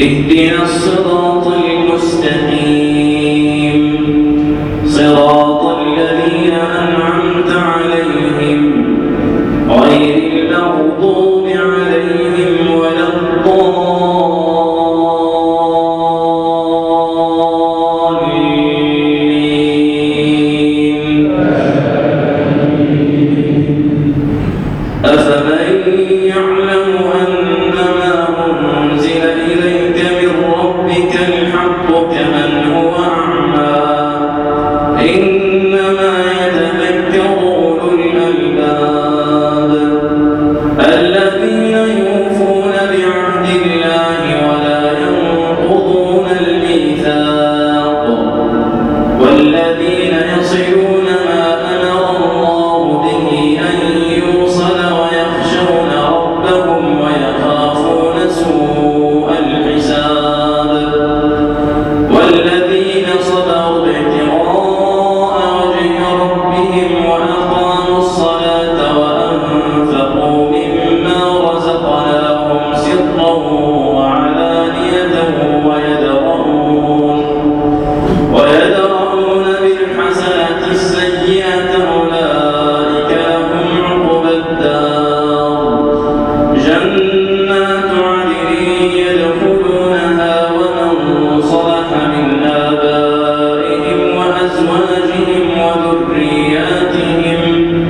اهدنا الصراط المستقيم صراط الذين أنعمت عليهم غير المغضوب عليهم ولا الضالين. أفمن يعلم أنما أنزل إليك من ربك الحق كمن هو أعمى إنما يتذكر أولو الألباب الذين يوفون بعهد الله ولا ينقضون الميثاق والذين يصلون ما أمر الله به أن يوصل ويخشون ربهم ويخافون سوء الحساب والذين صبروا ابتغاء وجه ربهم وأقاموا الصلاة وأنفقوا مما رزقناهم سرا وعلانية ويدرؤون بالحسنة السيئة أولئك لهم عقبى الدار جنات عدن يدخلونها ومن صلح من آبائهم وأزواجهم وذرياتهم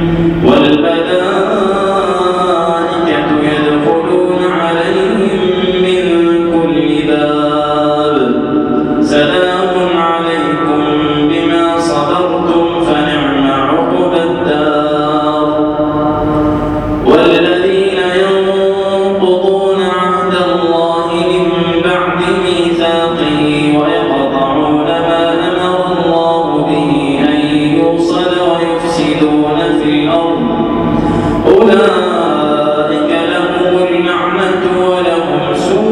والملائكة يدخلون عليهم من كل باب سلام عليكم بما صبرتم فنعم عقبى الدار والذين ينقضون عهد الله من بعد ميثاقه ويقطعون ما أمر الله به أن يوصل ويفسدون في الأرض أولئك لهم اللعنة ولهم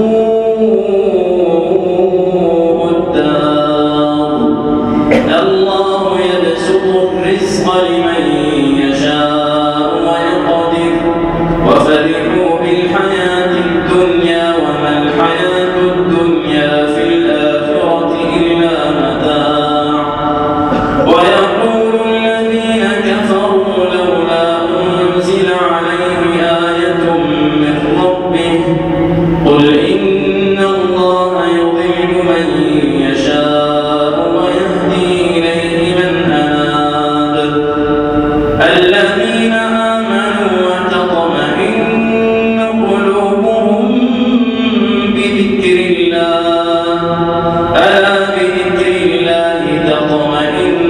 سوء الدار الله يبسط الرزق لمن يشاء ويقدر وفرحوا بالحياة الدنيا وما الحياة الدنيا في الآخرة إلا متاع ويقول الذين كفروا لولا أنزل عليه آية من ربه قل إن الله يضل من يشاء ويهدي إليه من أناب الذين آمنوا وتطمئن قلوبهم بذكر الله ألا بذكر الله تطمئن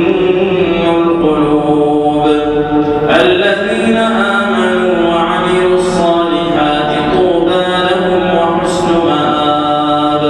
القلوب الذين آمنوا وعملوا الصالحات طوبى لهم وحسن مآب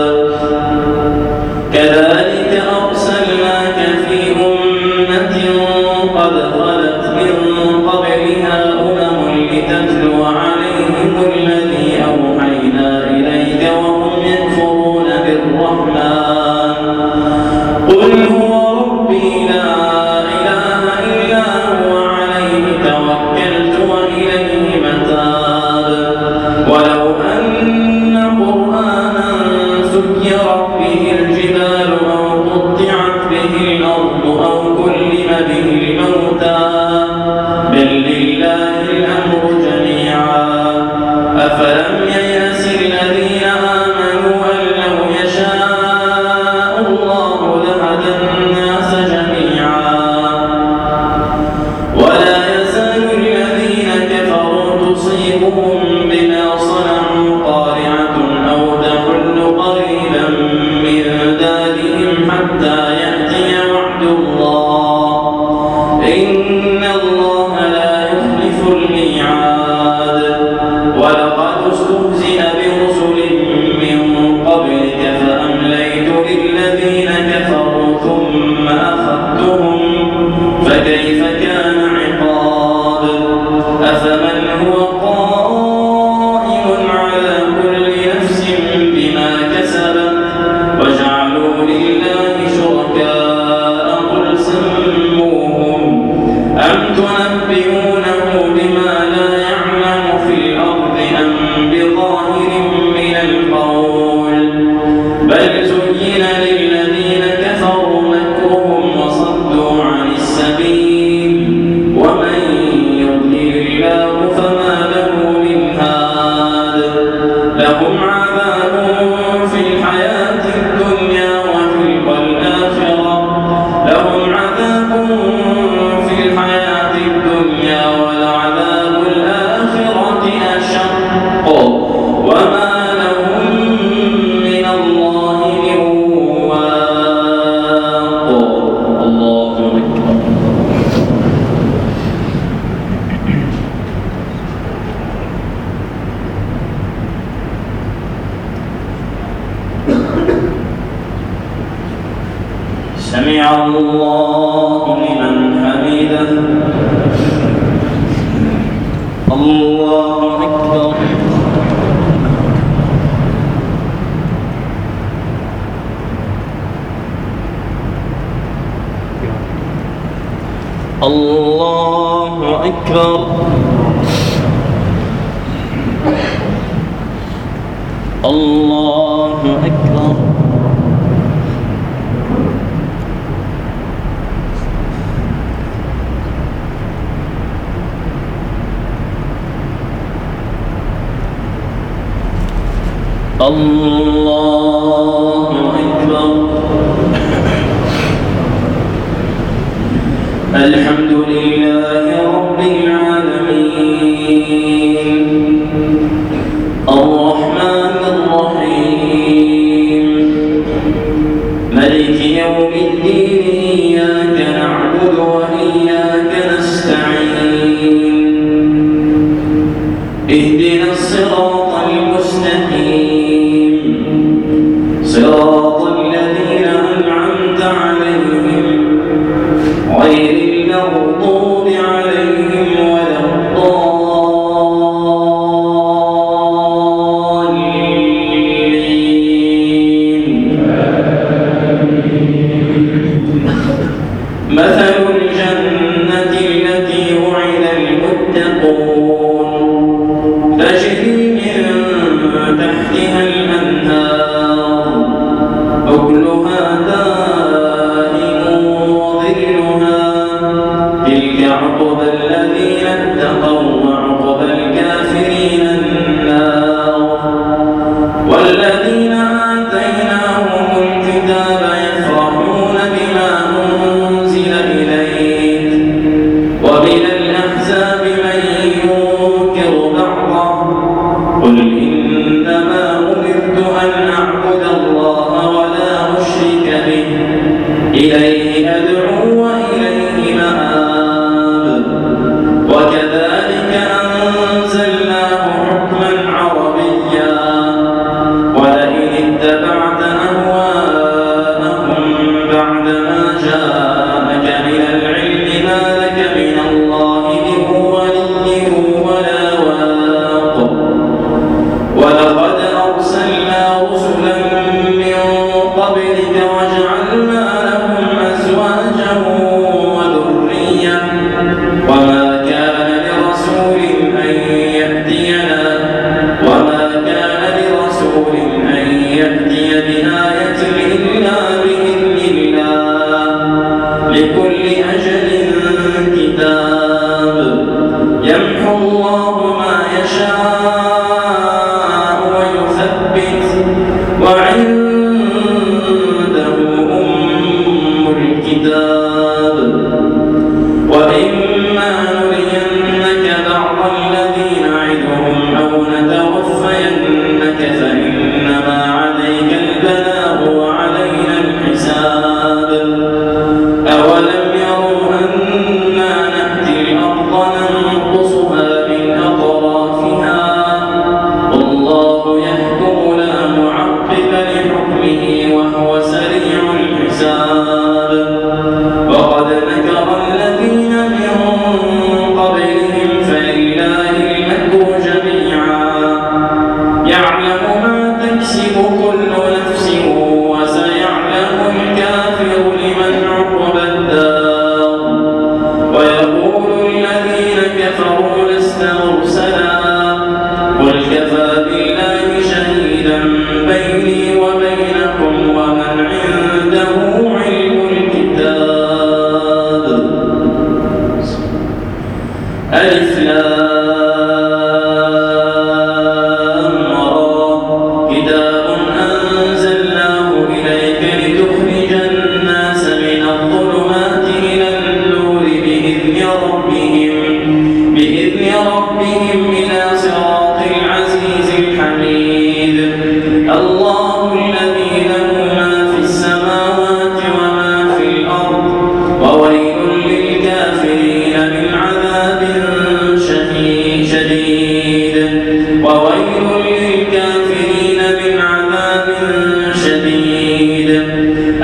كذلك أرسلناك في أمة قد خلت من قبلها أمم لتتلو عليهم الذي أوحينا إليك وهم يكفرون بالرحمن قل هو ربي لا إله إلا هو عليه توكلت وإليه متاب ولو أن قرآنا سيرت به الجبال أو قطعت به الأرض أو كلم به الموتى بل لله الأمر جميعا أفلم ييأس الذين آمنوا أن لو يشاء الله لهدى الناس جميعا ولا يزال الذين كفروا تصيبهم بما صنعوا قارعة أو تحل قريبا من سمع الله لمن حمده. الله أكبر. الله أكبر. الله أكبر. الله أكبر. الحمد لله رب العالمين الرحمن الرحيم ملك يوم الدين إياك نعبد وإياك نستعين اهدنا الصراط المستقيم صراط الذين أنعمت عليهم غير المغضوب عليهم ولا الضالين. مثل الجنة التي وعد المتقون تجري من تحتها الأنهار أكلها دائم وظلها تلك عقبى الذين اتقوا وعقبى الكافرين النار. والذين آتيناهم الكتاب يفرحون بما أنزل إليك ومن الأحزاب من ينكر بعضه قل إنما أمرت أن أعبد الله ولا أشرك به إليه أدعو وإليه مآب. وكذلك أنزلناه حكما عربيا ولئن اتبعت أهواءهم بعدما جاءك من العلم ما لك من الله من ولي ولا واق. ولقد أرسلنا رسلا من قبلك وجعلنا لهم أزواجا وذرية وما كان لرسول أن يأتي بآية إلا بإذن الله لكل أجل كتاب. يمحو الله ما يشاء ويثبت وعنده أم الكتاب. وإما نرينك بعض الذي نعدهم أو نتوفينك فإنما عليك البلاغ وعلينا الحساب. أولم يروا أنا نأتي الأرض ننقصها من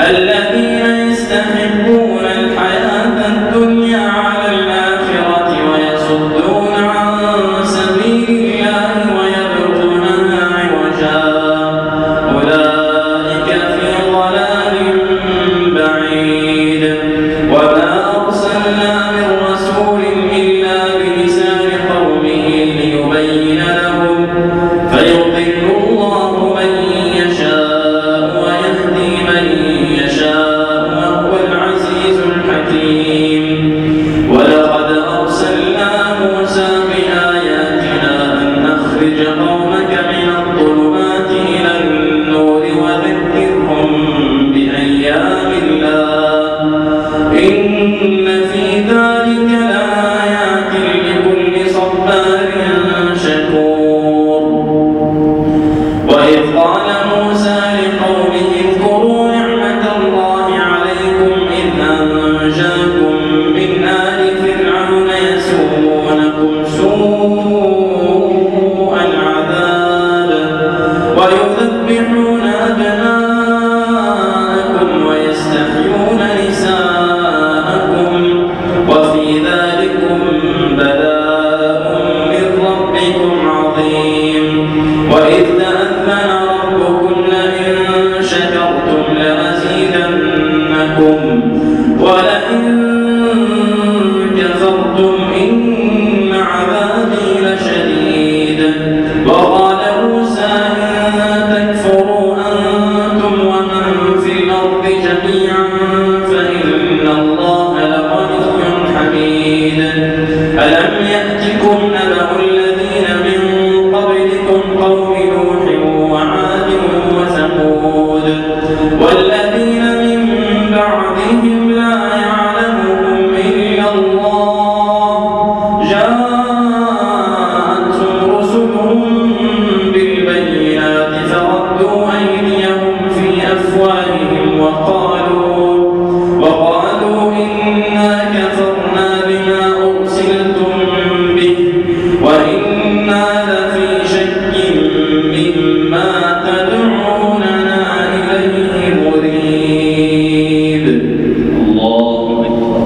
الذين يستحبون الحياة الدنيا على الآخرة ويصدون عن سبيل الله ويبغونها عوجا أولئك في ضلال بعيد وما أرسلنا من رسول إلا بلسان قومه ليبين لهم فيضل الله من يشاء ويهدي من يشاء وهو العزيز الحكيم ولقد أرسلنا موسى بآياتنا أن أخرج قومك من الظلمات إلى النور وذكرهم بأيام الله إن في ذلك لآيات لكل صبار شكور وإذ قال موسى لقومه اذكروا نعمة الله عليكم إذ أنجاكم من آل فرعون يسومونكم سوء العذاب ويذبحون أبناءكم ويستحيون نساءكم وفي ذلكم بلاء من ربكم عظيم وإذ تأذن ربكم لئن شكرتم لأزيدنكم ولئن كفرتم إن عذابي لشديد وقال موسى إن تكفروا أنتم ومن في الأرض جميعا فإن الله لغني حميد ألم يأتكم نبأ الذين من قبلكم قوم نوح وعاد وثمود والذين من بعدهم لا يعلمهم إلا الله جاءتهم رسلهم بالبينات فردوا أيديهم في أفواههم وقالوا إنا كفرنا بما أرسلتم به وإنا لفي شك مما تدعوننا إليه مريب الله أكبر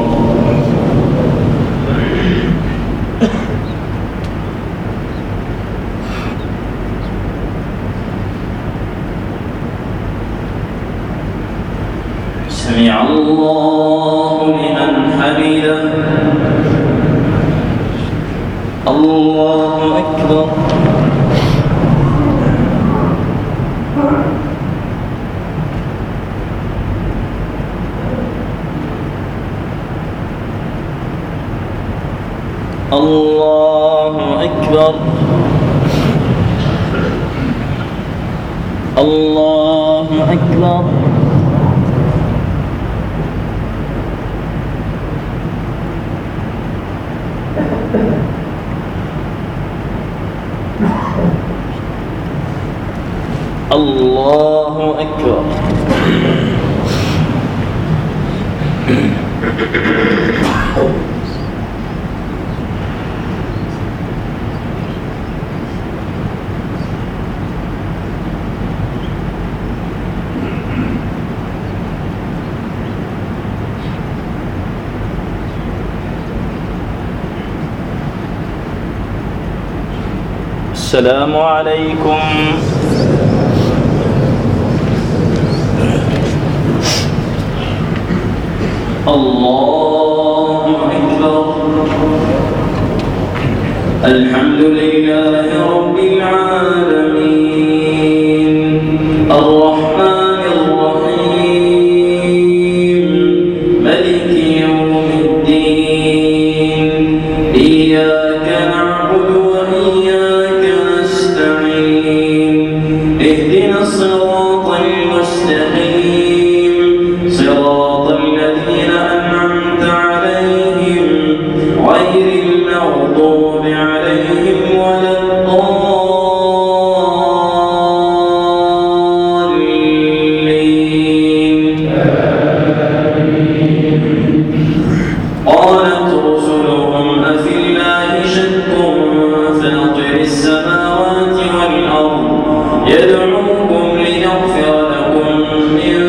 سمع الله لمن حمده الله أكبر الله أكبر الله أكبر الله أكبر السلام عليكم الله أكبر الحمد لله رب العالمين الرحمن الرحيم ملك يوم الدين إياك نعبد وإياك نستعين اهدنا الصراط المستقيم صراط الذين أنعمت عليهم غير المغضوب عليهم ولا الضالين قالت رسلهم أفي الله شك فاطر السماوات والأرض يدعوكم ليغفر لكم من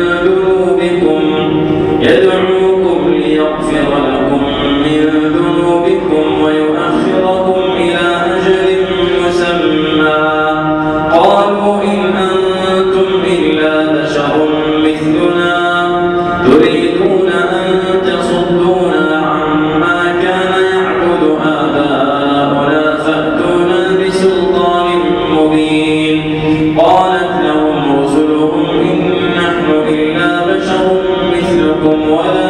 إلا بشر مثلنا تريدون أن تصدونا عما كان يعبد آباؤنا فأتونا بسلطان مبين. قالت لهم رسلهم إن نحن إلا بشر مثلكم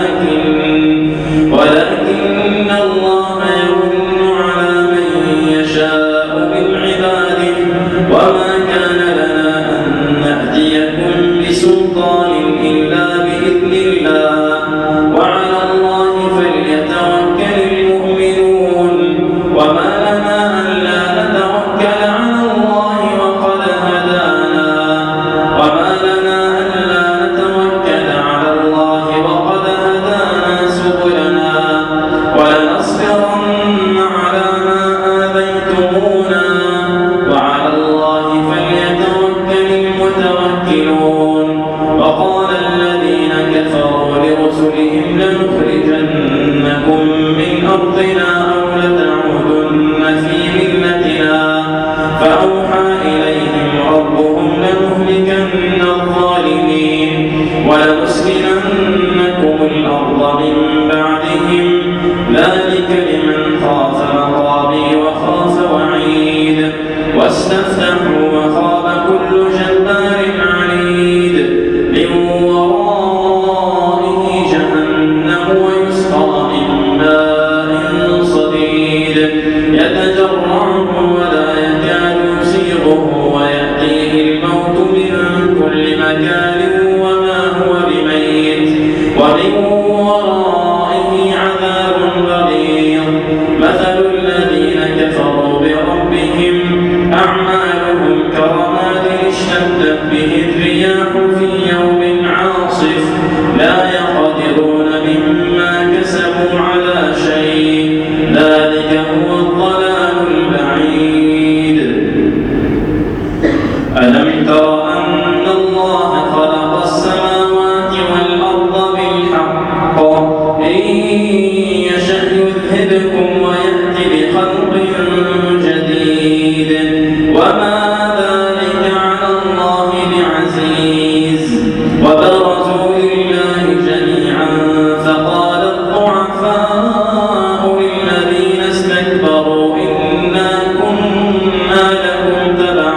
ولكن الله يمن على من يشاء من عباده وما كان لنا أن نأتيكم بسلطان إلا بإذن الله وعلى الله فليتوكل المؤمنون. وما لنا ألا نتوكل على الله وقد هدانا سبلنا ولنصبرن على ما آذيتمونا وعلى الله فليتوكل المتوكلون. وقال الذين كفروا لرسلهم لنخرجنكم من أرضنا أو لتعودن في ملتنا فأوحى إليهم ربهم لنهلكن الظالمين ولنسكننكم الأرض من بعدهم ذلك لمن خاف مقامي وخاف وعيد. واستفتحوا وخاب كل جبار عنيد من ورائه جهنم ويسقى من ماء صديد يتجرعه ولا يكاد يسيغه ويأتيه الموت من كل مكان وما هو بميت ومن ورائه عذاب غليظ. مثل الذين كفروا بربهم أعمالهم كرماد اشتدت به الرياح في يوم عاصف لا يقدرون مما كسبوا على شيء ذلك هو الضلال البعيد. ألم تر أن الله خلق السماوات والأرض بالحق إن يشأ يذهبكم ويأتي بخلق جديد وما ذلك على الله بعزيز. وبرزوا لله جميعا فقال الضعفاء للذين استكبروا إنا كنا لكم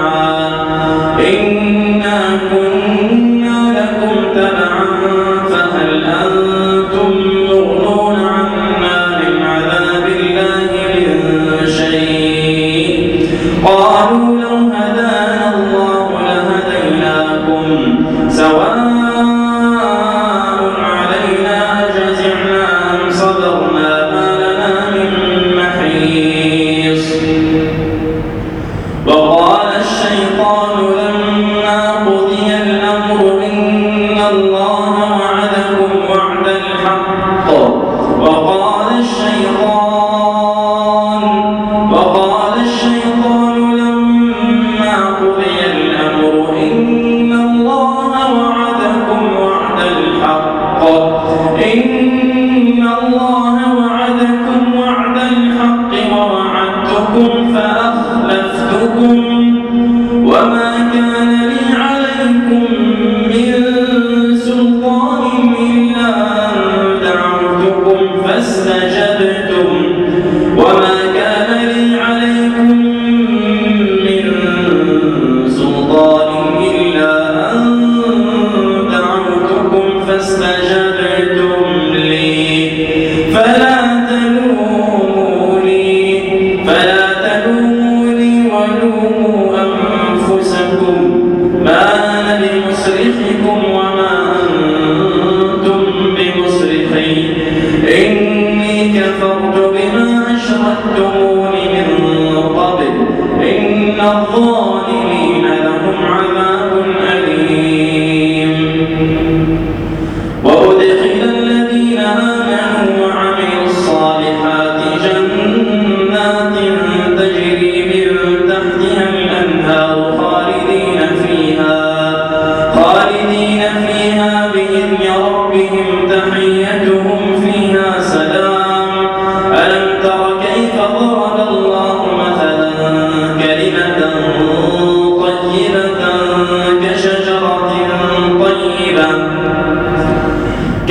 تبعا فهل أنتم مغنون عنا من عذاب الله من شيء. قالوا لو هدانا الله لهديناكم سواء علينا أجزعنا أم صبرنا ما لنا من محيص. وقال الشيطان لما قضي الأمر إن الله وعدكم وعد الحق وقال الشيطان لما قضي الأمر إن الله وعدكم وعد الحق ووعدتكم فأخلفتكم وما كان لي عليكم من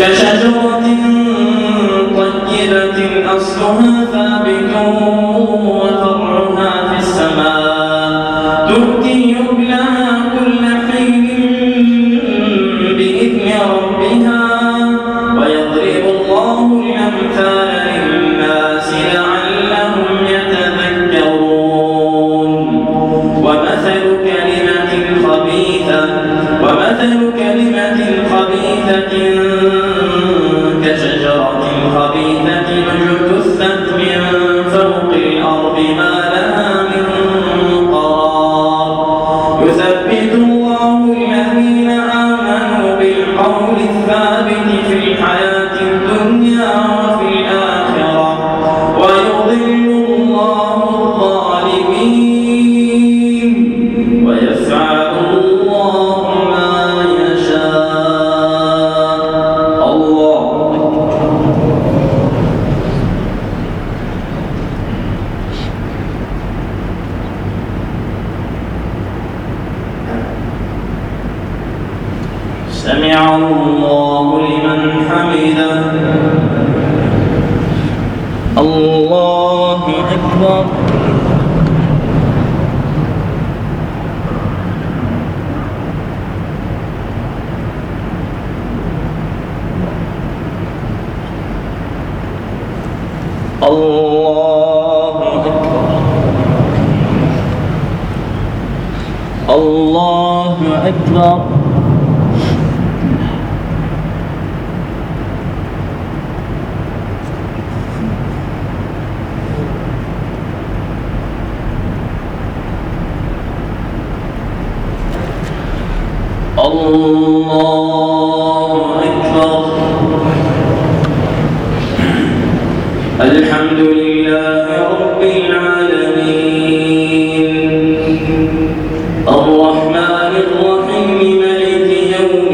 كشجرة طيبة أصلها ثابت وفرعها في السماء تؤتي أكلها كل حين بإذن ربها ويضرب الله الأمثال للناس لعلهم يتذكرون ومثل كلمة خبيثة كشجرة خبيثة اجتثت من فوق الأرض ما لها من قرار يثبت الله الذين آمنوا بالقول الثابت في الحياة الدنيا وفي الآخرة ويضل الله الظالمين ويفعل الله ما يشاء. الله سمع الله لمن حمده. الله أكبر. الله أكبر. الله أكبر. الله أكبر. الحمد لله رب العالمين الرحمن الرحيم مالك يوم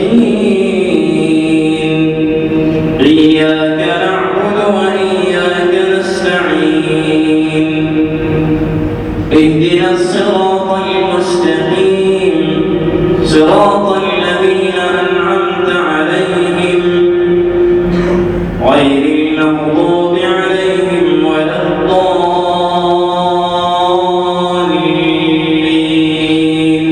الدين إياك نعبد وإياك نستعين اهدنا الصراط المستقيم صراط الذين أنعمت عليهم غير المغضوب عليهم ولا الضالين.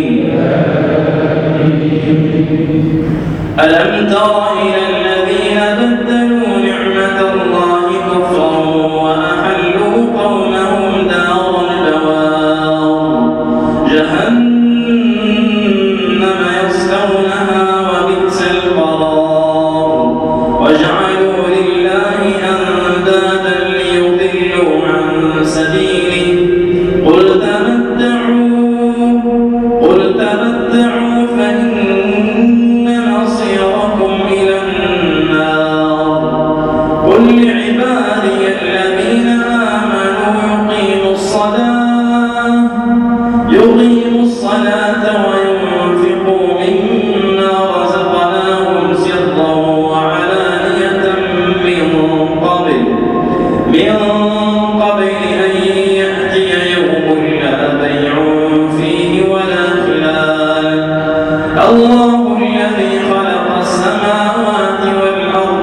ألم تر إلى الذين بدلوا نعمة الله كفرا وأحلوا قومهم دار البوار جهنم يصلونها وبئس القرار وجعلوا لله أندادا ليضلوا عن سبيله قل تمتعوا فإن مصيركم إلى النار قل لعبادي الذين آمنوا يقيموا الصلاة وينفقوا مما رزقناهم سرا وعلانية من قبل أن يأتي يوم لا بيع فيه ولا خلال. الله الذي خلق السماوات والأرض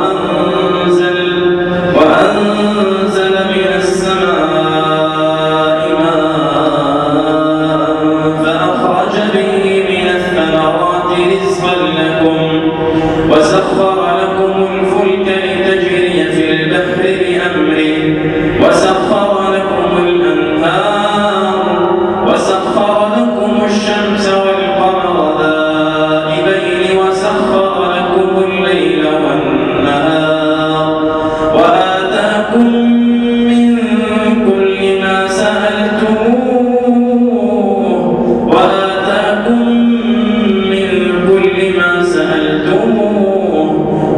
وأنزل من السماء ماء فأخرج به من الثمرات رزقا لكم وسخر لكم الفلك لتجري في البحر بأمره وسخر لكم الأنهار وسخر لكم الشمس والقمر دائبين وسخر لكم الليل والنهار وآتاكم من كل ما سألتموه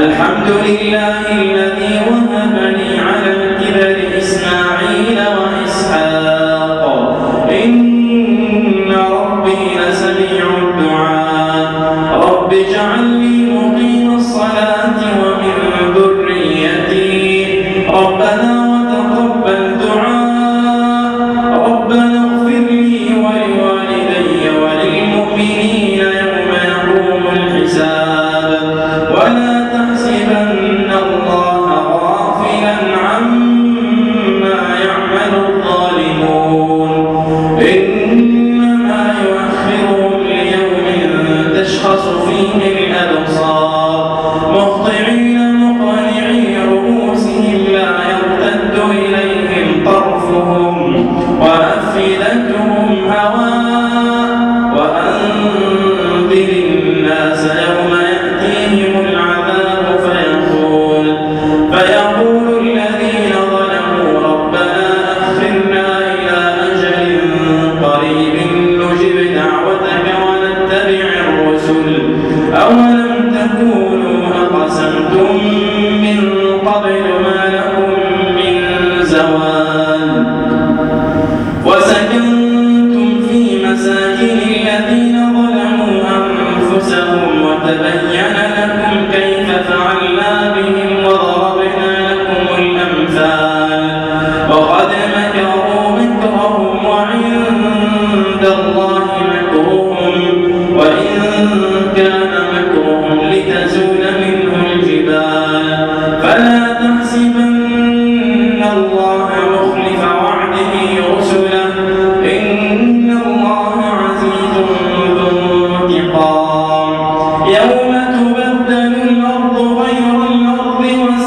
الحمد لله الذي وهب لي على الكبر إسماعيل وإسحاق إن ربي لسميع الدعاء رب اجعلني مقيم الصلاة ومن ذريتي ربنا وتقبل دعاء ربنا اغفر لي ولوالدي وللمؤمنين يوم يقوم الحساب ولا تحسبن الله غافلا عما يعمل الظالمون إنما يؤخرهم ليوم تشخص فيه الأبصار مهطعين مقنعي رؤوسهم لا يرتد إليهم طرفهم وأفئدتهم هواء وأنذر الناس يوم يأتيهم العذاب فيقول الذين ظلموا ربنا أخرنا إلى أجل قريب نجب دعوتك ونتبع الرسل أولم تكونوا أقسمتم من قبل ما لكم من زوال وسكنتم في مساكن الذين ظلموا أنفسهم وتبين لكم كيف فعلنا بهم وضربنا لكم الأمثال وقد مكروا مكرهم وعند الله مكرهم وإن كان مكرهم لتزول منه الجبال فلا تحسبن الله مخلف وعده رسله إن الله عزيز ذو انتقام يوم تبدل الأرض غير الأرض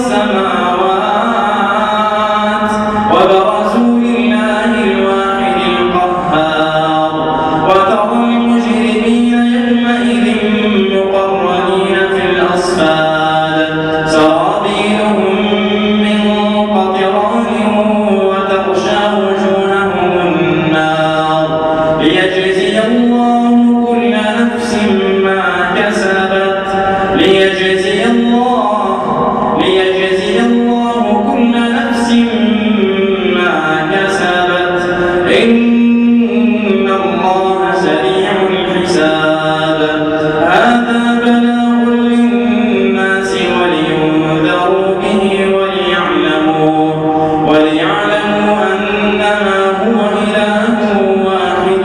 والسماوات وبرزوا لله الواحد القهار وترى المجرمين يومئذ مقرنين في الأصفاد سرابيلهم من قطران وتغشى وجوههم النار ليجزي الله كل نفس ما كسبت ليجزي الله كل نفس ما كسبت إن الله سريع الحساب هذا بلاغ للناس ولينذروا به وليعلموا أنما هو إله واحد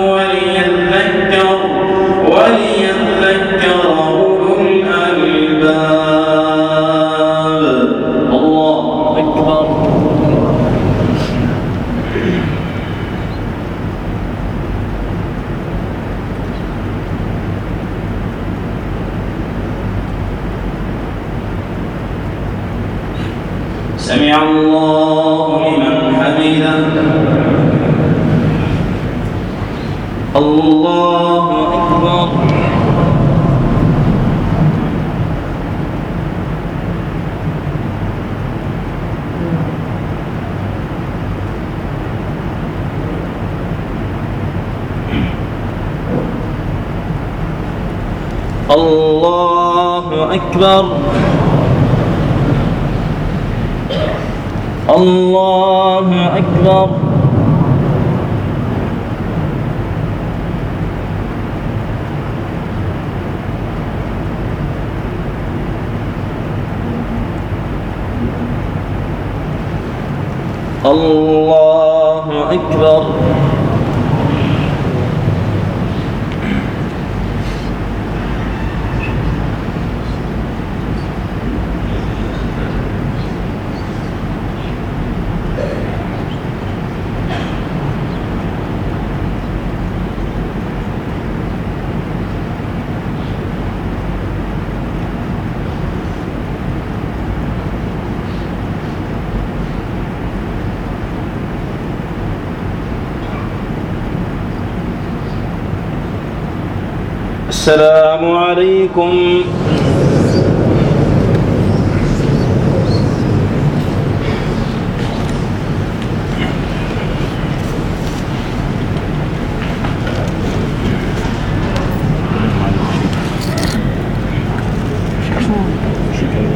وليذكر أولو الألباب الله أكبر سمع الله لمن حمده الله أكبر الله أكبر الله أكبر الله أكبر السلام عليكم شكرا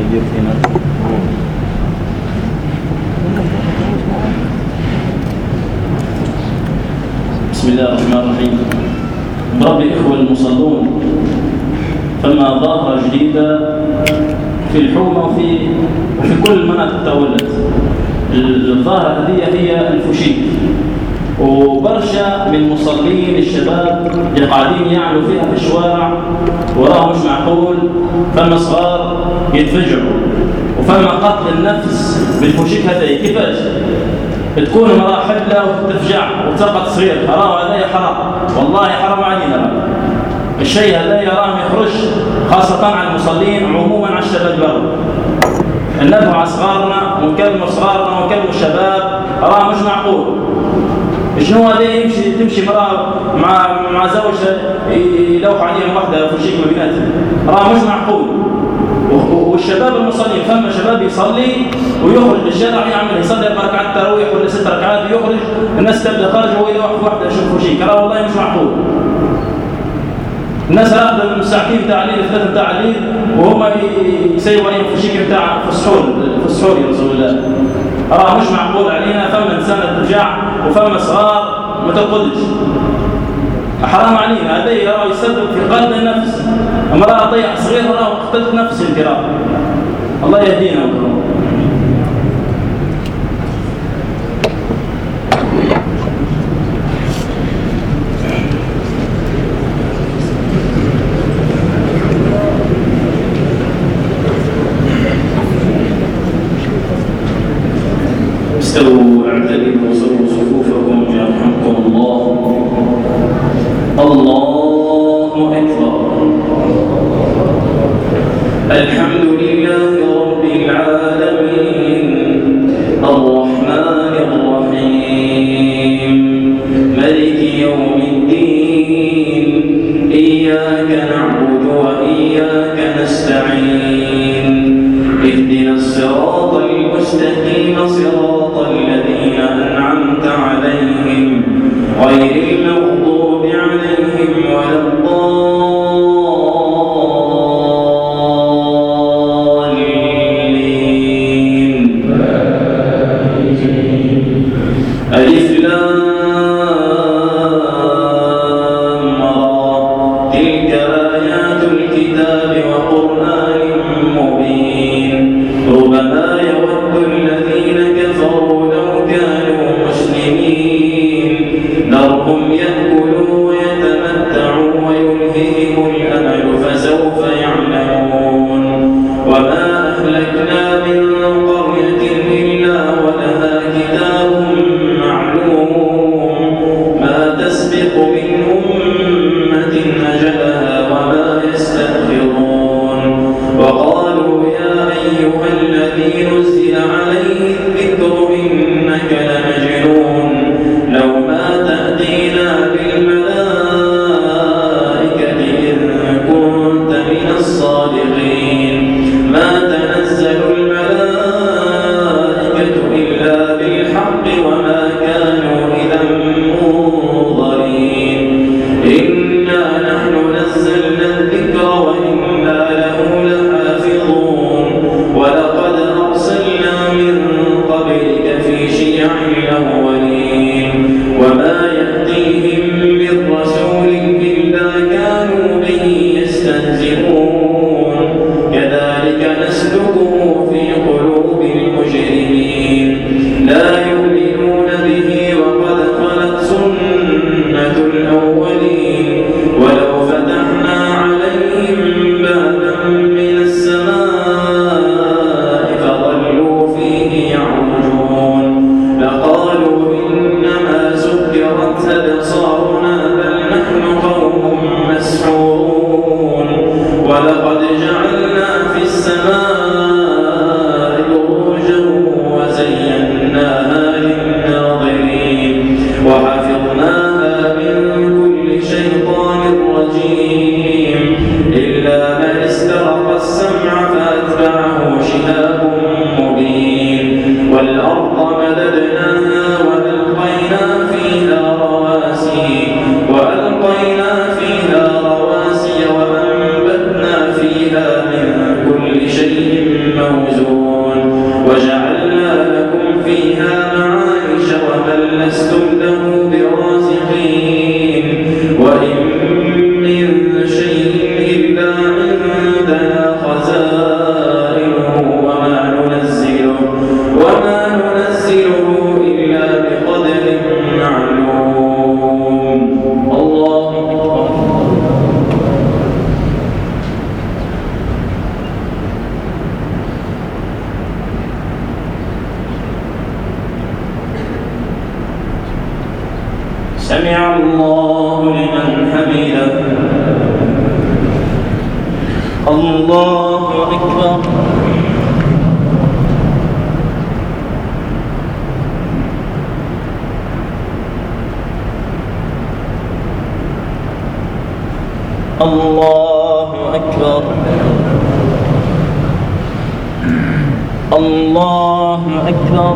رب إخوة المصلون، فما ظاهرة جديدة في الحومة وفي كل المناطق تولت. الظاهرة هذه هي الفشيك، وبرشا من مصلين الشباب اللي قاعدين يعملوا فيها في الشوارع وراهم مش معقول. فما صغار يتفجعوا، وفما قتل النفس بالفشيك هذا. كيفاش تكون امرأة حبلة وتفجع وتسقط صغير؟ حرام، هذا حرام، والله حرام علينا. الشيء هذا يراه يخرج خاصة على المصلين، عموما على الشباب برضه. النبه على صغارنا ونكلموا صغارنا ونكلموا الشباب، راه مش معقول. شنو هذا تمشي امرأة مع زوجها يلوح عليهم وحده فشيك ما بيناتهم؟ راه مش معقول. والشباب المصلين، فما شباب يصلي ويخرج للشارع يصلي 4 ركعات تراويح ولا 6 ركعات، ويخرج الناس تبدا خارج وهو يلوح وحده يشوف فشيك. راه والله مش معقول. الناس راقده من الساعتين تاع الليل 3 تاع الليل وهم يسيبوا عليهم فشيك تاع في السحور يا رسول الله. راه مش معقول علينا. فما انسان ترجع وفما صغار ما ترقدش، حرام علينا. هذا راه يسبب في قتل النفس. امرأة طيح صغير راه قتلت نفس الكرام. الله يهدينا ويكرمنا. استووا اعتدلوا وصلوا صفوفكم يرحمكم الله. الله أكبر. الحمد لله رب العالمين، الرحمن الرحيم، ملك يوم الدين، إياك نعبد وإياك نستعين، اهدنا الصراط المستقيم صراط الذين أنعمت عليهم غير المغضوب عليهم ولا الضالين. ألف لام را، تلك آيات الكتاب وقرآن مبين. ربما يود الذين كفروا لو كانوا مسلمين، ذرهم يأكلوا ويتمتعوا ويلههم الأمل فسوف يعلمون. وما أهلكنا من قرية إلا ولها كتاب معلوم، ما تسبق من أمة أجلها وما يستأخرون. وقالوا يا أيها الذي نزل عليه الذكر إنك لمجنون، لو ما تأتينا بالملائكة إن كنت من الصادقين، ما تنزل الملائكة إلا بالحق وما كانوا إذا منظرين. إنا نحن نزلنا الذكر وإنا له لحافظون. ولقد أرسلنا من قبلك في شيع الأولين، وما يأتيهم من رسول إلا كانوا به يستهزئون. كذلك نسلكه في قلوب المجرمين، لا يؤمنون به وقد خلت سنة الأولين. ولو فتحنا عليهم بابا من السماء فظلوا فيه يعرجون لقالوا إنما سكرت أبصارنا بل نحن قوم مسحورون. ولقد جعلنا في السماء بروجا وزيناها للناظرين وحفظناها من كل شيطان رجيم إلا من استرق السمع فأتبعه شهاب مبين. والأرض مددناها وألقينا فيها رواسي وأنبتنا فيها من كل شيء موزون. وجعلنا لكم فيها معايش ومن لستم له برازقين. وإن سمع الله لمن حمده. الله أكبر. الله أكبر. الله أكبر.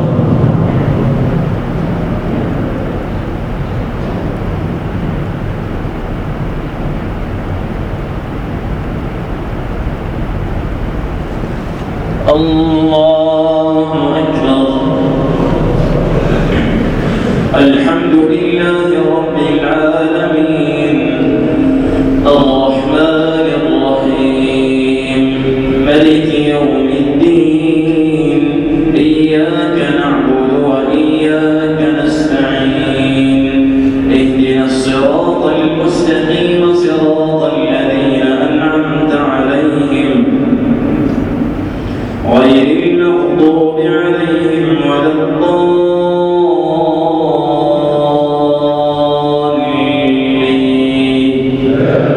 الله أكبر. الحمد لله رب العالمين الرحمن الرحيم ملك يوم الدين إياك نعبد وإياك نستعين اهدنا الصراط المستقيم صراط الذين أنعمت عليهم غير المغضوب عليهم ولا الضالين.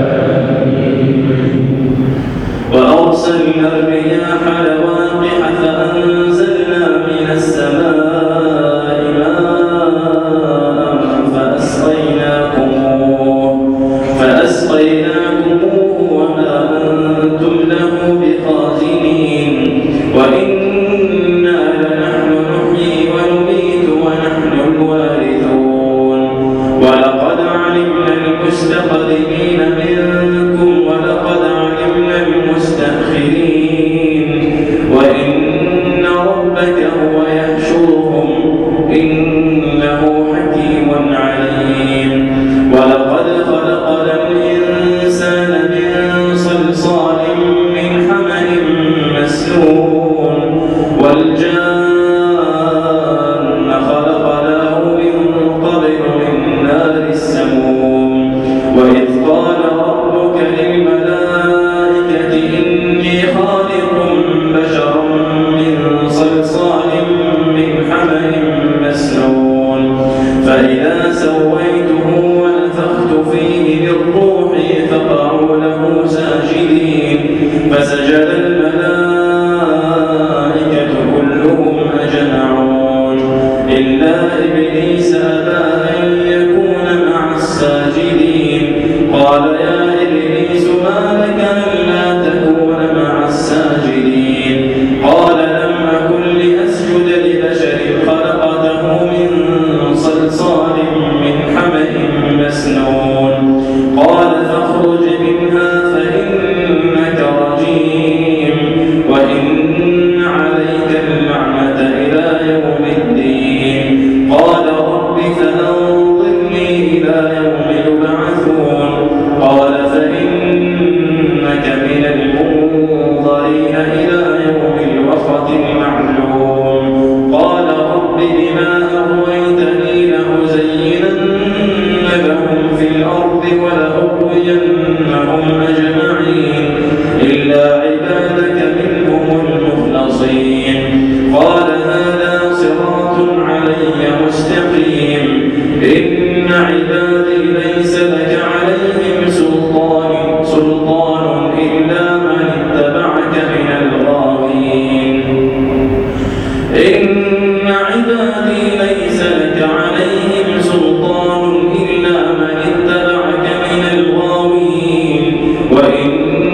وأرسلنا الرياح لواقح فأنزلنا من السماء ماء فأسقيناكموه وما أنتم له بخازنين وإنا لنحن نحيي ونميت ونحن الوارثون. ولقد علمنا المستقدمين منكم ولقد علمنا المستأخرين وإن ربك هو يحشرهم إنه حكيم عليم. ولقد خلقنا الإنسان من صلصال من حمأ مسنون والجان خلقناه من قبل من نار السموم. وإذ قال ربك للملائكة إني خالق بشرا من صلصال من حمأ مسنون فإذا سويته ونفخت فيه من روحي فقعوا له ساجدين فسجد الملائكة كلهم أجمعون إلا إبليس أبى أن يكون مع الساجدين. قال يا إبليس ما لك ألا تكون مع الساجدين؟ قال لم أكن لأسجد لبشر خلقته من صلصال من حمأ مسنون. قال فاخرج منها فإنك رجيم وإن عليك اللعنة إلى يوم الدين. قال رب فأنظرني إلى يوم يبعثون. قال فإنك من المنظرين إلى يوم الوقت المعلوم. قال رب بما أغويتني لأزينن لهم في الأرض ولأغوينهم أجمعين إلا عبادك منهم المخلصين. قال هذا صراط علي مستقيم إن عبادي ليس لك عليهم سلطان إلا من اتبعك من الغاوين. إن عبادي ليس لك عليهم سلطان إلا من اتبعك من الغاوين وإن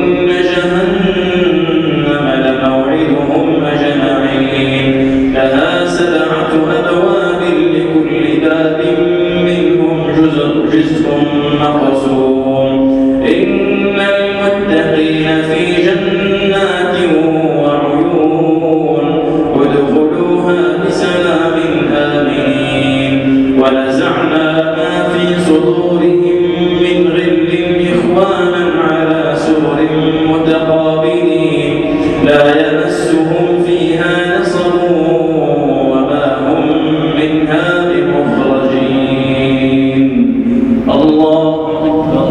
جهنم لموعدهم أجمعين لها 7 أبواب لكل باب منهم جزء مقسوم. إن المتقين في جنات وعيون ادخلوها بسلام آمنين. ونزعنا ما في صدورهم من غل إخوانا على سرر متقابلين لا يمسهم فيها نصب وما هم منها بمخرجين. الله أكبر.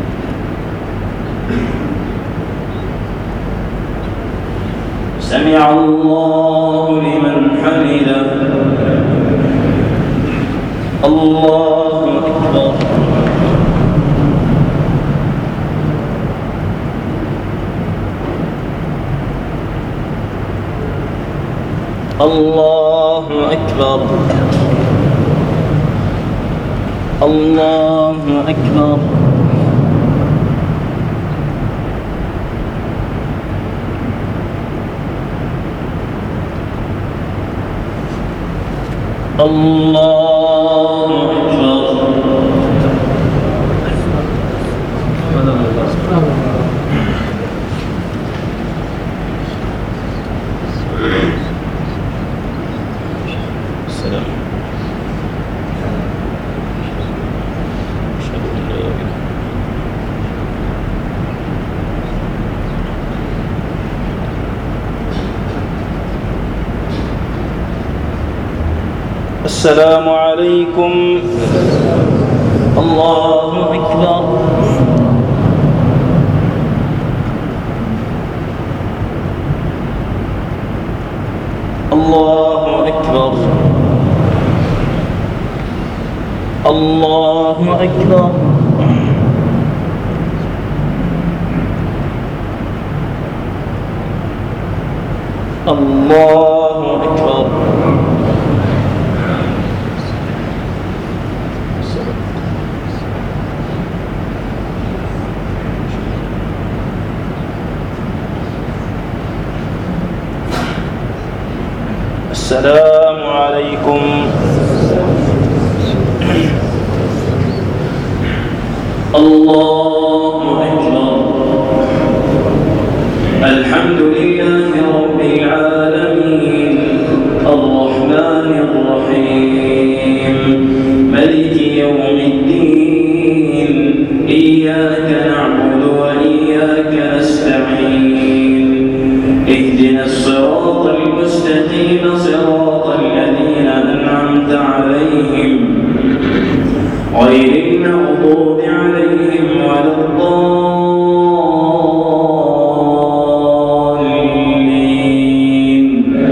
سمع الله أكبر الله أكبر الله أكبر الله أكبر السلام السلام عليكم الله أكبر الله أكبر الله أكبر الله أكبر السلام عليكم الله أكبر الحمد لله رب العالمين الرحمن الرحيم ملك يوم الدين إياك نعبد وإياك نستعين اهدنا الصراط المستقيم صراط الذين أنعمت عليهم غير المغضوب عليهم ولا الضالين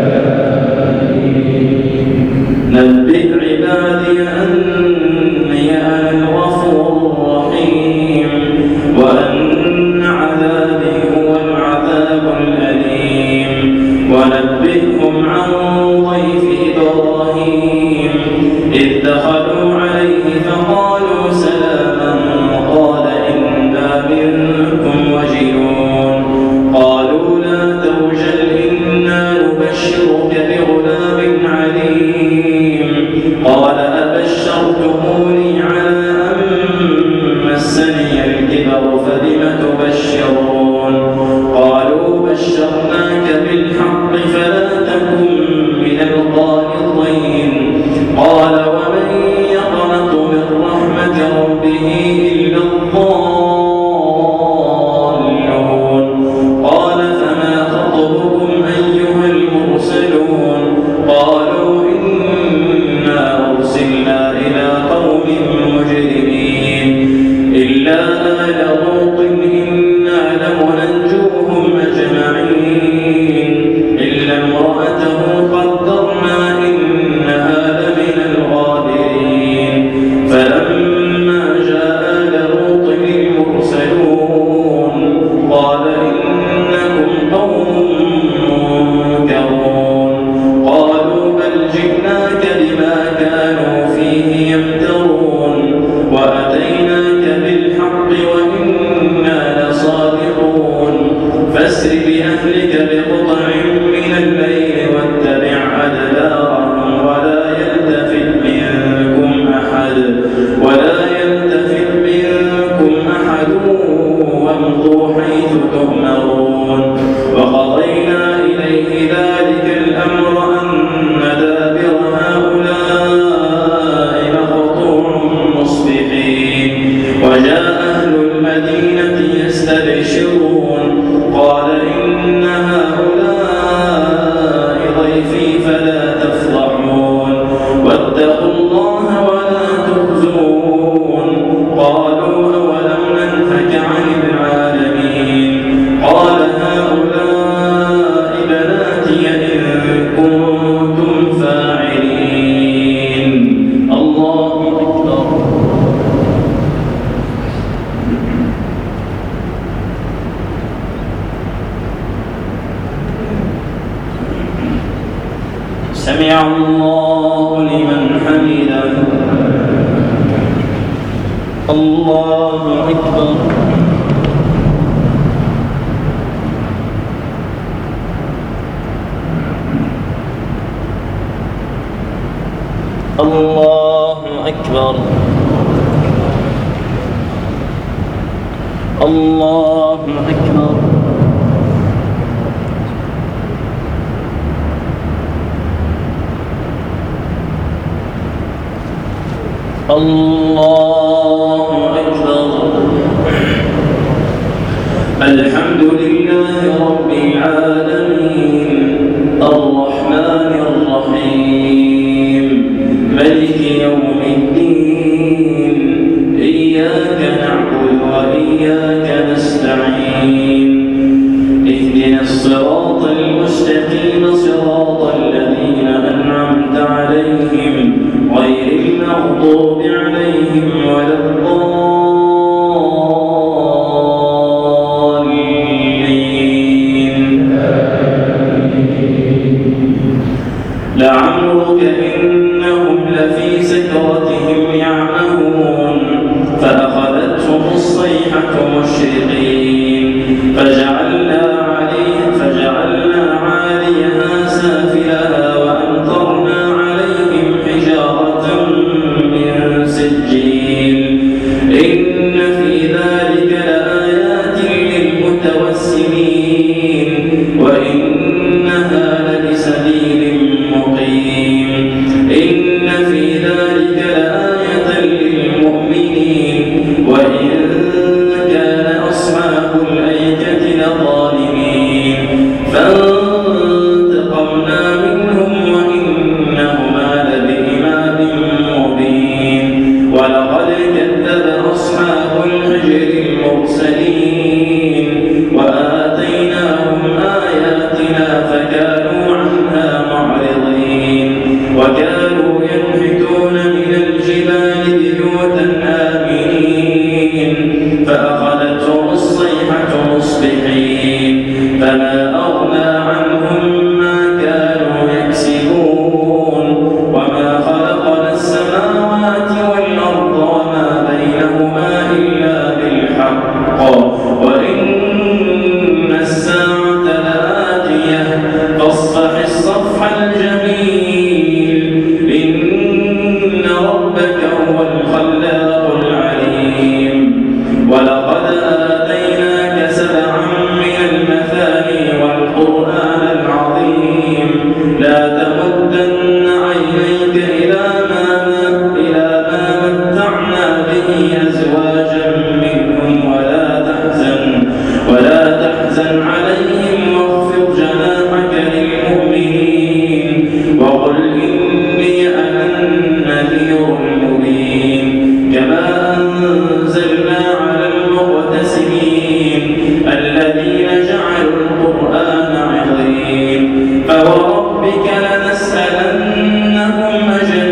نبئ عبادي أني أنا الغفور الرحيم وأن عذابي هو العذاب الأليم ونبئهم عن ضيف إبراهيم إذ دخلوا عليه فقالوا سلاما قال إنا منكم وجلون قالوا لا توجل إنا نبشرك بغلام عليم قال أبشرتموني على أن مسني الكبر فبم تبشرون قالوا بشرناك بالحق فلا تكن من القانطين قال ومن يقنط من رحمة ربه إلا الضالون قال فما خطبكم أيها المرسلون قالوا إنا أرسلنا إلى قوم مجرمين إلا آل لوط إنا لمنجوهم أجمعين إلا امرأته قدرنا إنها لمن الغابرين فلما جاء آل لوط المرسلون قال إنكم قوم منكرون قالوا بل جئناك بما كانوا فيه يمترون وأتيناك بالحق وإنا لصادقون فاسر بأهلك بقطع من الليل واتبع أدبارهم ولا يلتفت منكم أحد وامضوا حيث تؤمرون وقضينا إليه ذلك الأمر أن دابر هؤلاء مقطوع الله أكبر. الله أكبر. الله أكبر. الله أكبر. الحمد لله رب العالمين الرحمن الرحيم ملك يوم الدين إياك نعبد وإياك نستعين اهدنا الصراط المستقيم صراط الذين أنعمت عليهم غير المغضوب عليهم ولا الضالين. لعمرك إنهم لفي سكرتهم يعمهون فأخذتهم الصيحة مشرقين فجعلنا عاليها سافلها وأمطرنا عليهم حجارة من سجيل إن في ذلك لآيات للمتوسمين وإنها لبسبيل مقيم إن في ذلك لآية للمؤمنين وإن كان أصحاب الأيكة لظالمين فانتقمنا منهم وإنهما لبإمام مبين ولقد كذب أصحاب الحجر المرسلين وآتيناهم آياتنا فكانوا عنها معرضين وكانوا ينحتون من الجبال بيوتا آمنين فأخذتهم الصيحة مصبحين فما أغنى عنهم ما كانوا يكسبون وما خلقنا السماوات والأرض وما بينهما إلا بالحق وإن الساعة لآتية فاصفح الصفح الجميل إن ربك هو الخلاق العليم ولقد آتيناك سبعا من المثاني والقرآن العظيم لا تمدن عينيك إلى ما متعنا به أزواجا منهم ولا تحزن عليهم واخفض جناحك للمؤمنين وقل إني أنا النذير المبين كما أنزلنا على المقتسمين الذين جعلوا القرآن عظيم فوربك لنسألنهم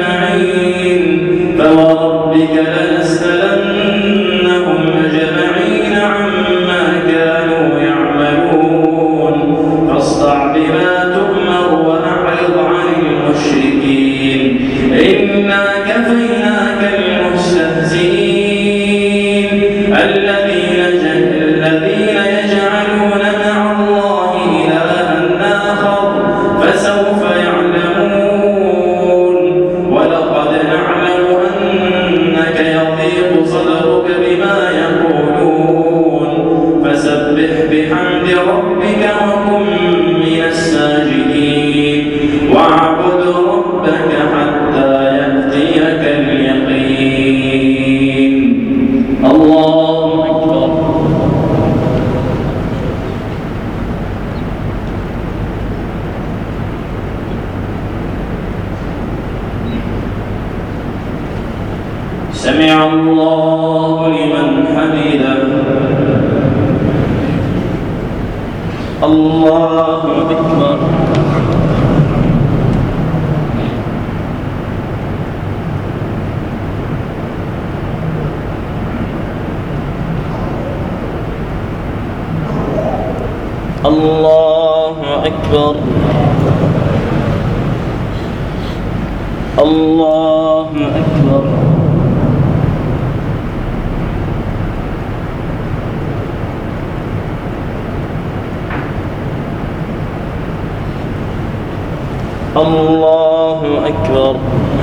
أجمعين عما كانوا يعملون فاصدع بما تؤمر وأعرض عن المشركين إنا كفيناك المستهزئين الذين يجعلون مع الله إلها آخر فسوف يعلمون ولقد نعلم أنك يضيق صدرك بما يقولون فسبح بحمد ربك وكن من الساجدين واعبد ربك حتى يأتيك اليقين. الله أكبر. سمع الله لمن حمده. الله أكبر. الله أكبر. الله أكبر. الله أكبر.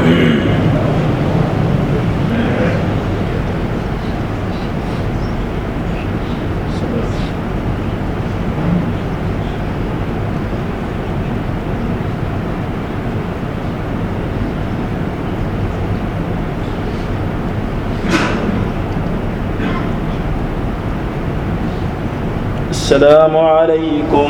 السلام عليكم.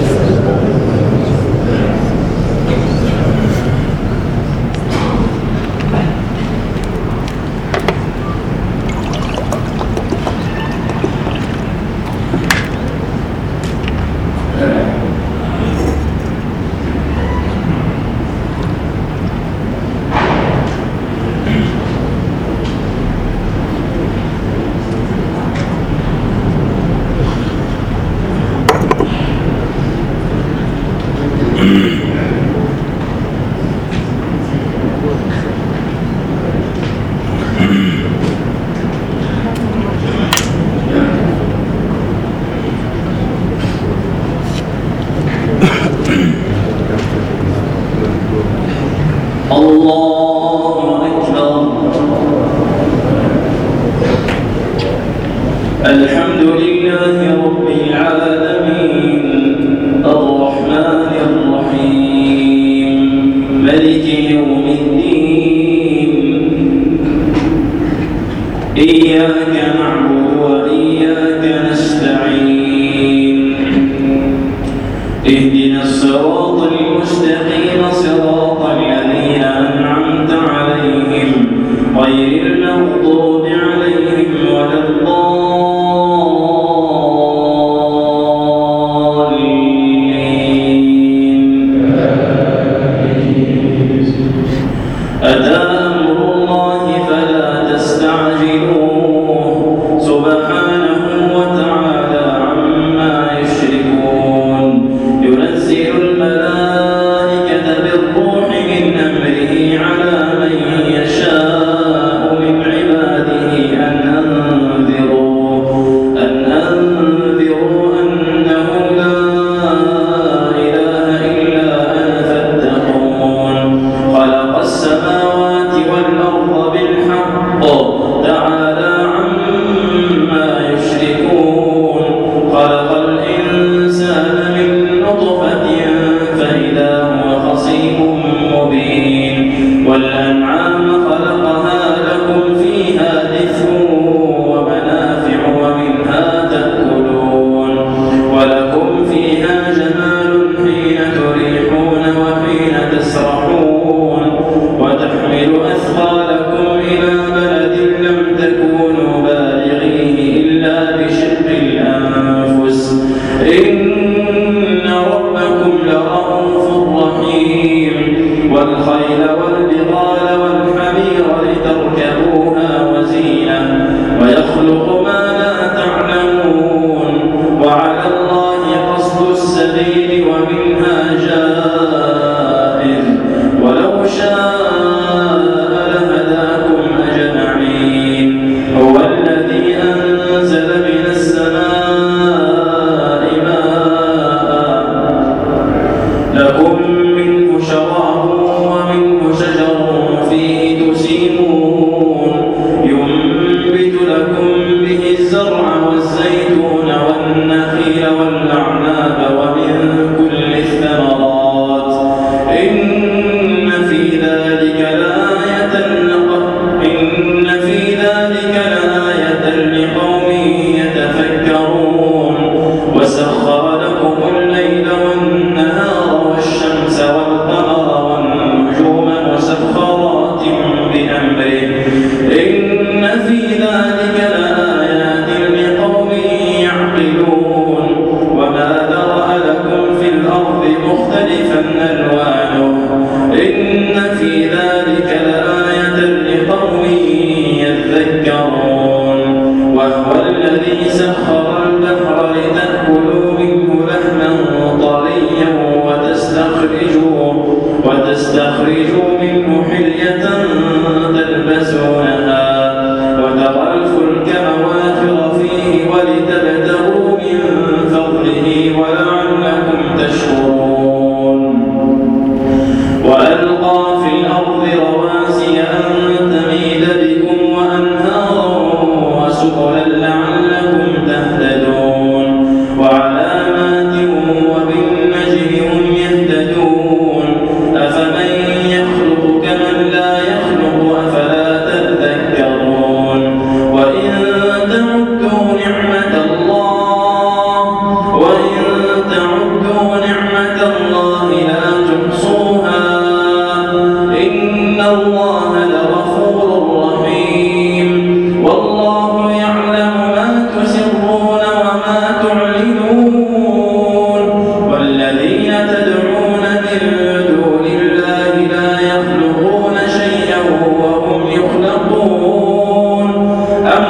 الله أكبر. الحمد لله رب العالمين الرحمن الرحيم مالك يوم الدين إياك نعبد وإياك نستعين اهدنا الصراط المستقيم صراط الذين أنعمت عليهم غير المغضوب عليهم ولا الضالين. أتى أمر الله فلا تستعجلوه سبحانه وتعالى عما يشركون. ينزل الملائكة بالروح من أمره على من يشاء من عباده أن أنذروا أنه لا إله إلا أنا فاتقون. خلق السماوات والأرض بالحق تعالى عما يشركون. خلق الإنسان من نطفة فإذا هو خصيم مبين. والأنعام خلقها لكم فيها دفء ومنافع ومنها تأكلون. ولكم فيها جمال حين تريحون وحين تسرحون. وتحمل أثقالكم إلى بلد لم تكونوا بالغيه إلا بشق الأنفس إن ربكم لرؤوف رحيم. والخيل والبغال والحمير لتركبوها وزينة ويخلق ما لا تعلمون. وعلى الله قصد السبيل ومنها جائر ولو شاء لهداكم أجمعين. هو الذي أنزل من السماء ماء لكم منه شراب ومنه شجر فيه تسيمون. ينبت لكم به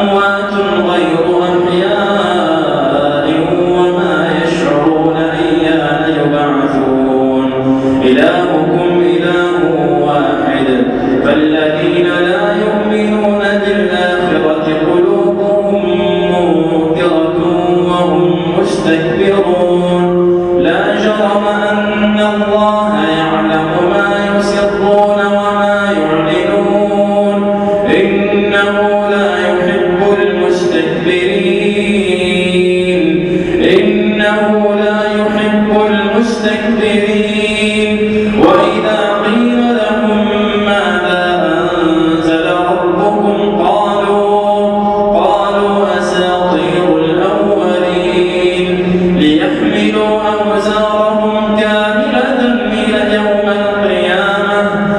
أموات غير أحياء وما يشعرون أيان يبعثون إلهكم إله واحد فالذين لا يؤمنون بالآخرة قلوبهم منكرة وهم مستكبرون لا جرم أن الله يعلم ما يسرون وما يعلنون إنه لا يحب المستكبرين وإذا قيل لهم ماذا أنزل ربكم قالوا أساطير الأولين ليحملوا أوزارهم كاملة يوم القيامة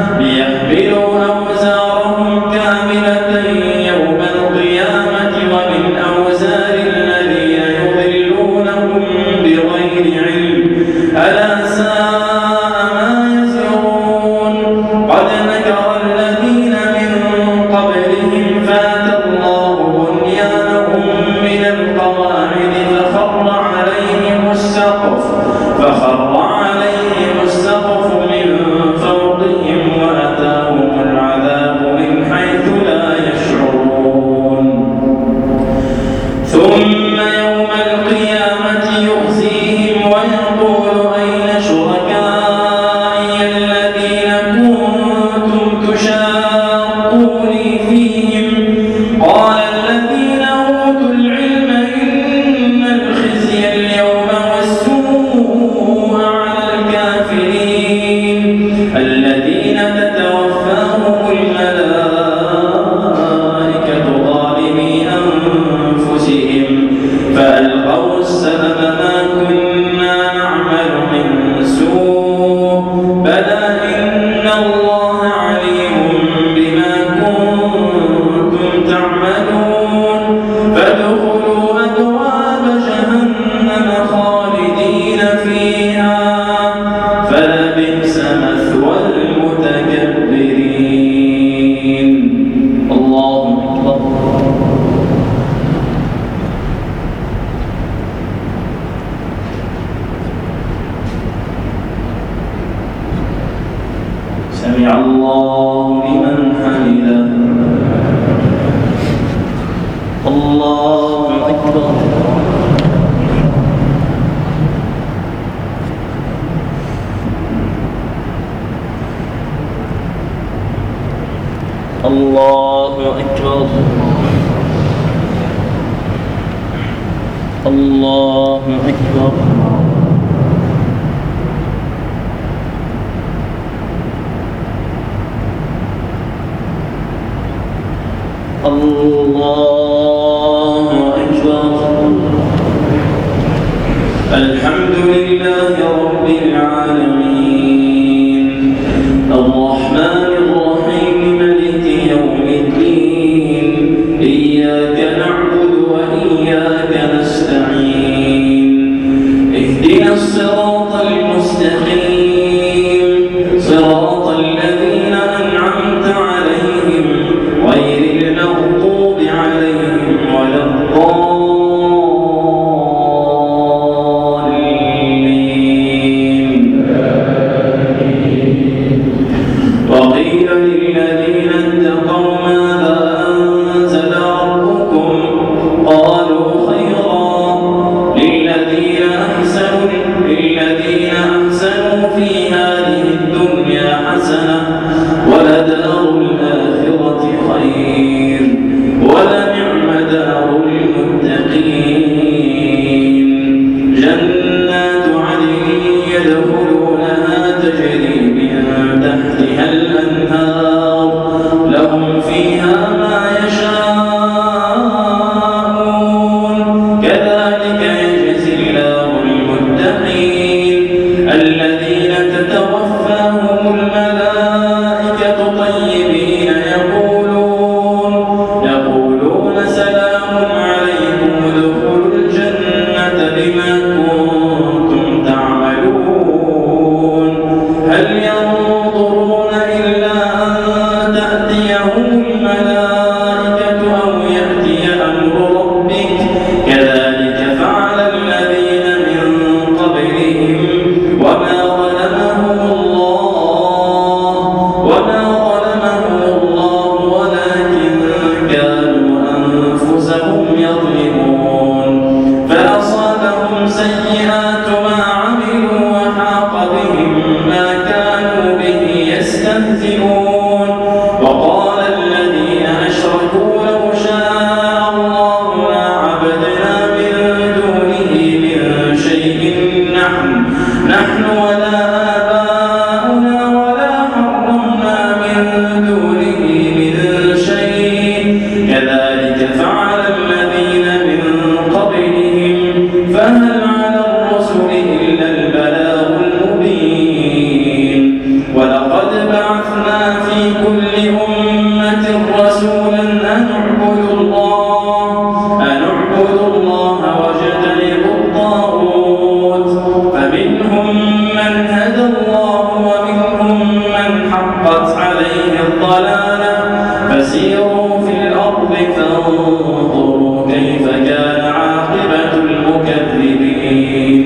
ومن أوزار الذين يضلونهم بغير علم ألا ساء ما يزرون قد مكر الذين من قبلهم فأتى الله بنيانهم من القواعد فخر عليهم السقف من فوقهم وأتاهم العذاب من حيث لا يشعرون ثم يوم القيامة يخزيهم ويقول أين شركائي الذين كنتم تشاقوني فيهم قال الذين أوتوا العلم إن الخزي اليوم والسوء على الكافرين الذين تتوفاهم الملائكة ظالمي أنفسهم فألقوا السلم ما كنا نعمل من سوء بلى إن الله عليم بما كنتم تعملون فادخلوا أبواب جهنم خالدين فيها فلبئس مثوى المتكبرين. الله أكبر. سمع الله لمن حمده. الله أكبر. الله أكبر. الله أكبر. الله أكبر. الحمد لله رب العالمين الرحمن الرحيم مالك يوم الدين إياك نعبد وإياك نستعين اهدنا الصراط المستقيم صراط الذين أنعمت عليهم غير المغضوب عليهم ولا الضالين فعل الذين من قبلهم فهل على الرسل إلا البلاغ المبين ولقد بعثنا في كل أمة رسولا أن اعبدوا الله واجتنبوا الطاغوت فمنهم من هدى الله ومنهم من حقت عليه الضلالة فسيروا في الأرض فانظروا كيف كان عاقبة المكذبين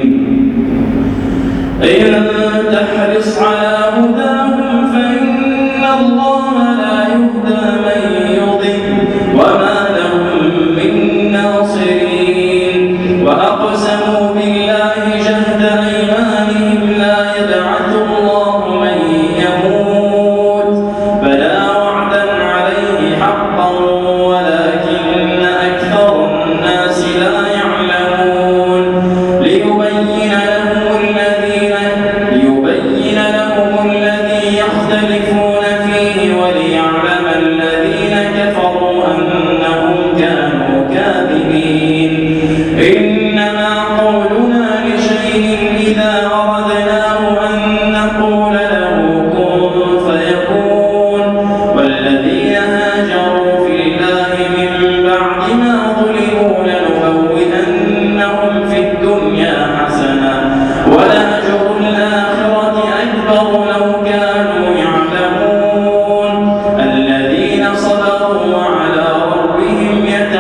إن تحرص على هداهم فإن الله لا يهدى من يضل وما لهم من ناصرين وأقسموا بالله جهد أيمانهم لا يبعث الله من يموت بلى وعدا عليه حقا ولكن أكثر الناس لا يعلمون ليبين لهم الذي يختلفون فيه وليعلم الذين كفروا أنهم كانوا كاذبين إنما قولنا لشيء إذا أردناه أن نقول له كن فيكون والذين هاجروا في الله من بعد ما ظلموا لنبوئنهم في الدنيا حسنة ولأجر الآخرة أكبر لو كانوا يعلمون الذين صبروا وعلى ربهم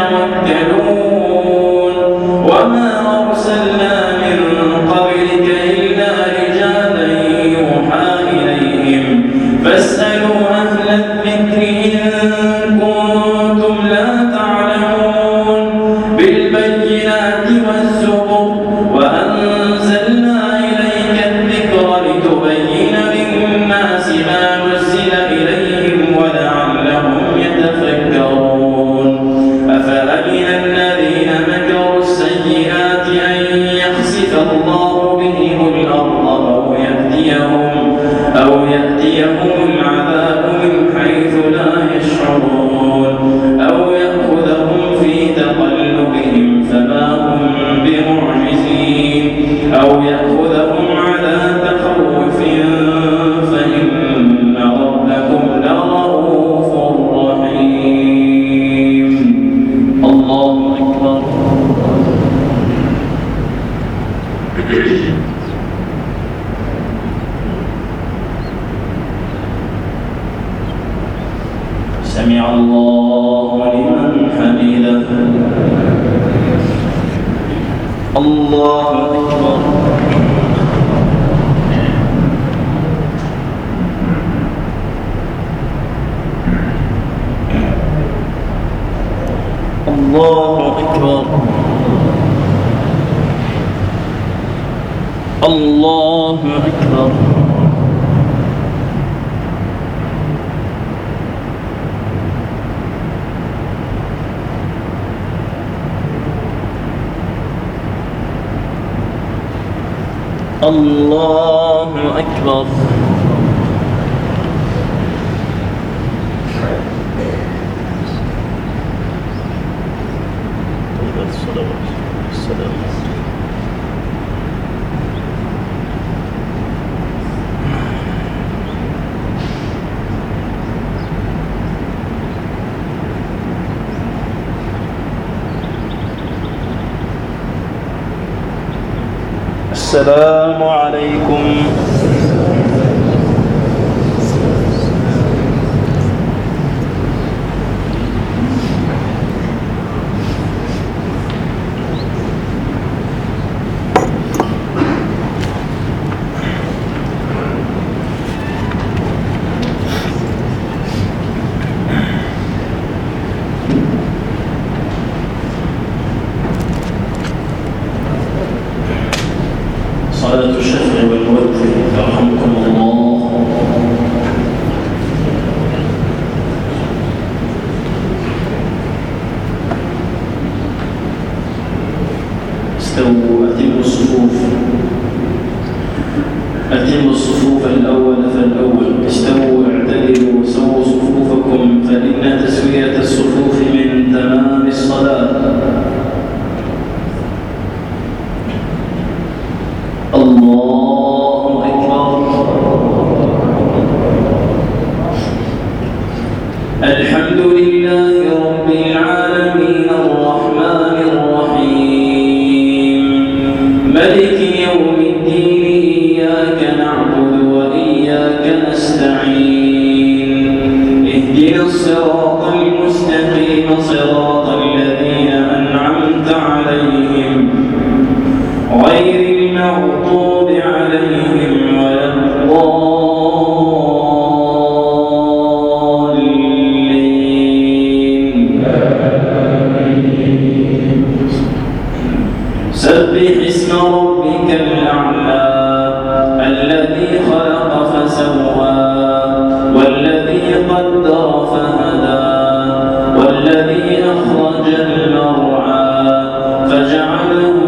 يتوكلون وما أرسلنا من قبلك إلا رجالا يوحى إليهم فاسألوا أهل الذكر إن كنتم لا تعلمون بالبينات والزبر وأنزلنا إليك الذكر لتبين للناس ما نزل إليهم ولعلهم يتفكرون أفأمن الذين مكروا السيئات أن يخسف الله بهم الأرض أو يأتيهم العذاب من حيث لا يشعرون أو يأخذهم في تقلبهم فما هم بمعجزين أو يأخذهم على تخوف فإن ربكم لرؤوف رحيم الله أكبر سمع الله لمن حمده الله أكبر الله أكبر الله أكبر الله أكبر السلام عليكم صلاة الشفع والوتر يرحمكم الله. استووا أتموا الصفوف، أتموا الصفوف الأول فالأول، استووا اعتدلوا سووا صفوفكم، فإن تسوية الصفوف من تمام الصراط المستقيم صراط الذين أنعمت عليهم غير المغضوب عليهم ولا الضالين. سبح اسم ربك الأعلى الذي خلق فسوى والذي قدر فهدى والذي أخرج المرعى فجعله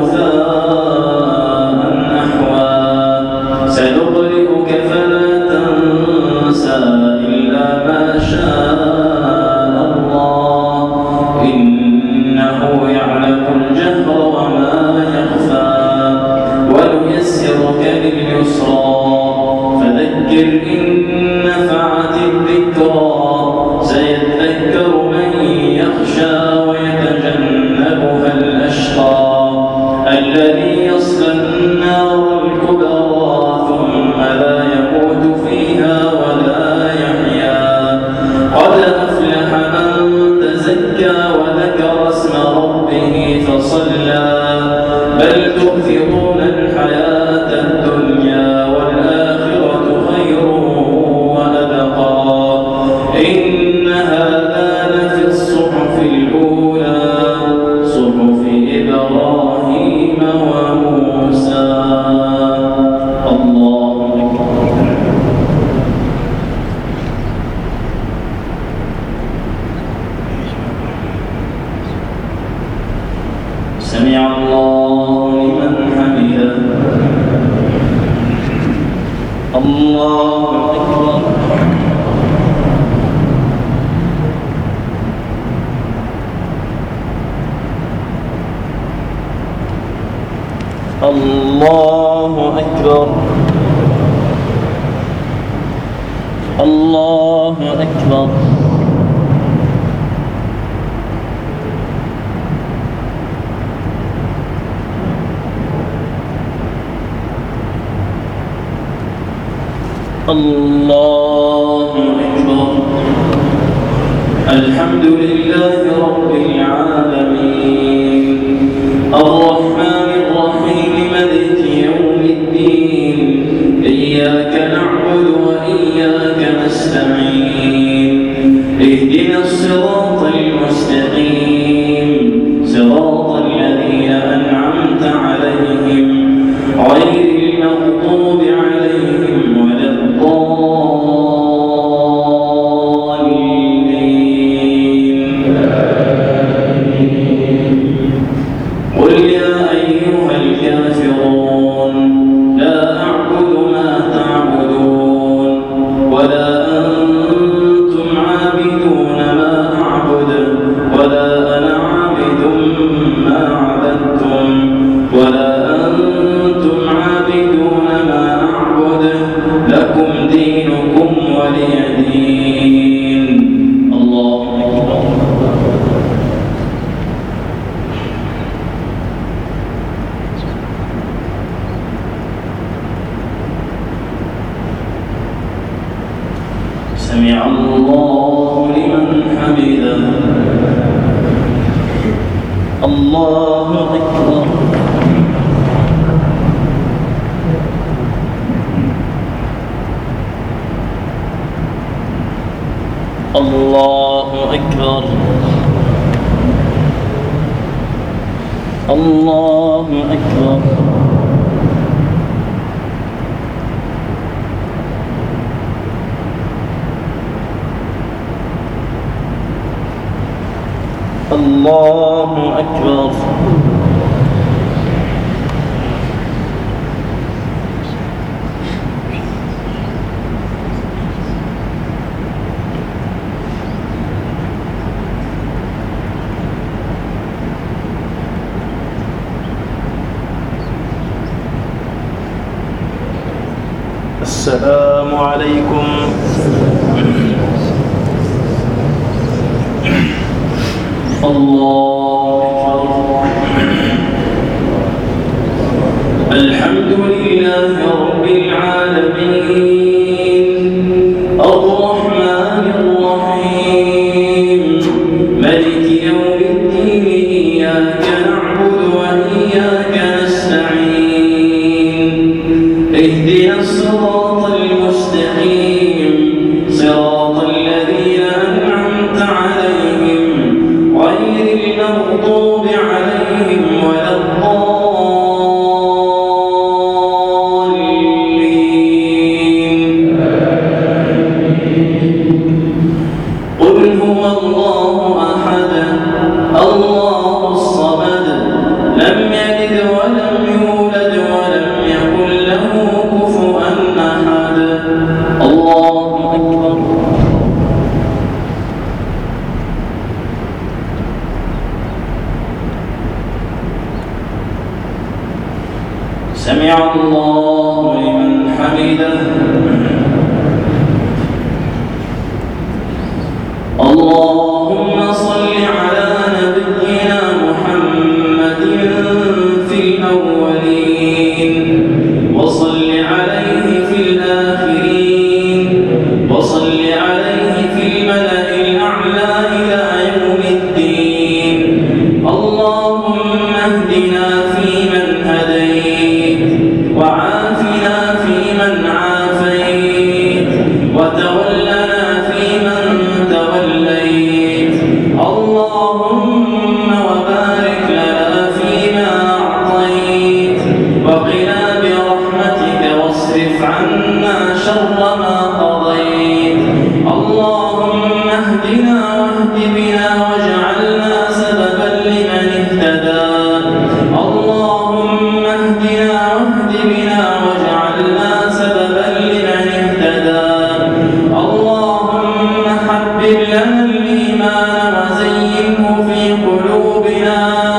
غثاء نحوا سنقرئك فلا تنسى إلا ما شاء الله إنه يعلم الجهر وما يخفى ونيسرك لليسرى فذكر إن نفعت الذكرى سيذكر من يخشى ويتجنبها الأشقى الذي يصلى النار الكبرى ثم لا يموت فيها ولا يحيا قد أفلح من تزكى وذكر اسم ربه فصلى بل تؤثرون الحياة الدنيا والآخرة خير وأبقى إن هذا لفي الصحف الأولى صحف إبراهيم وموسى. الله أكبر. سمع الله لمن حمده. الله أكبر. الله أكبر. الله أكبر. الله أكبر. الحمد لله رب العالمين الرحمن الرحيم مالك يوم الدين إياك نعبد وإياك نستعين اهدنا الصراط المستقيم صراط الذين أنعمت عليهم غير المغضوب عليهم ولا الضالين. قل يا أيها الكافرون لا أعبد ما تعبدون ولا أنتم عابدون ما أعبد ولا أنا عابد ما عبدتم ولا أنتم عابدون ما أعبد لكم دينكم ولي دين. الله أكبر. سمع الله لمن حمده. الله أكبر. الله أكبر. الله أكبر. الله أكبر. السلام عليكم. الله أكبر. الحمد لله رب العالمين الرحمن الرحيم ملك يوم الدين إياك نعبد وإياك نستعين اهدنا الصراط المستقيم صراط الذين أنعمت عليهم غير المغضوب عليهم ولا الضالين. قل هو الله أحد الله الصمد لم يلد ولم يولد ولم يكن له كفوا أحد. الله أكبر. سمع الله لمن حمده. اللهم صل على نبينا محمد في الأولين وصل عليه في الآخرين وصل عليه في الملأ الأعلى إلى يوم الدين. اللهم اهدنا فيمن هديت وعافنا فيمن عافيت وتولنا فيمن توليت. اللهم وبارك لنا فيما أعطيت وقنا برحمتك واصرف عنا شر ما قضيت. اللهم اهدنا واهد بنا واجعلنا سببا لمن اهتدى. اللهم اهدنا واهد بنا واجعلنا سببا لمن اهتدى. اللهم حبب لنا الإيمان وزينه في قلوبنا.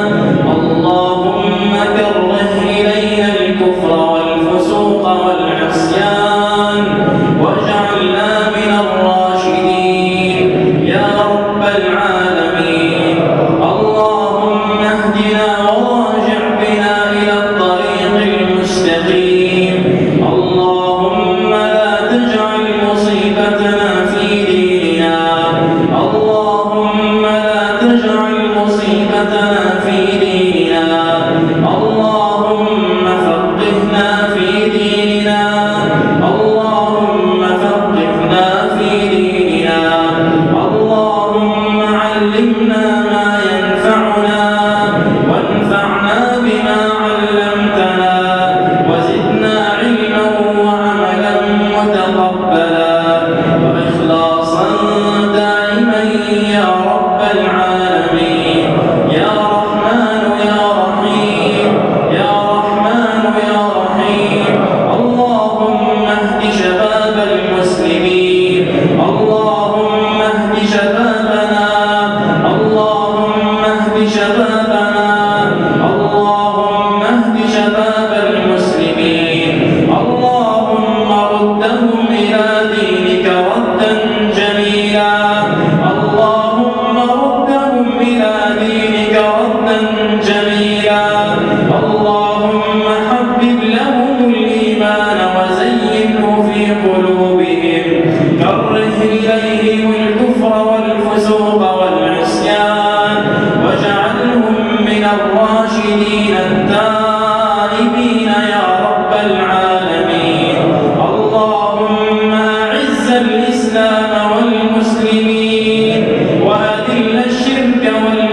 اللهم كره إلينا الكفر والفسوق والعصيان واجعلنا من الراشدين يا رب العالمين. اللهم اهدنا وراجع بنا إلى الطريق المستقيم. اللهم لا تجعل مصيبتنا في ديننا. اللهم لا تجعل مصيبتنا في ديننا. اللهم فقهنا في ديننا. اللهم فقهنا في ديننا. اللهم علمنا ما ينفعنا وانفعنا بما علمتنا وزدنا علما وعملا متقبلا وإخلاصا دائما يا رب العالمين. يا رحمن يا رحيم يا رحمن يا رحيم. اللهم اهد شباب المسلمين. اللهم اهد شبابنا. اللهم اهد شبابنا. اللهم اهد شباب المسلمين. اللهم ردهم إلى دينك ردا جميلا. اللهم ردهم إلى دينك ردا جميلا. اللهم حبب لهم الإيمان وزينه في قلوبهم. كره إليهم الكفر والفسوق والعصيان واجعلهم من الراشدين التائبين يا رب العالمين. اللهم أعز الإسلام والمسلمين وأذل الشرك والمشركين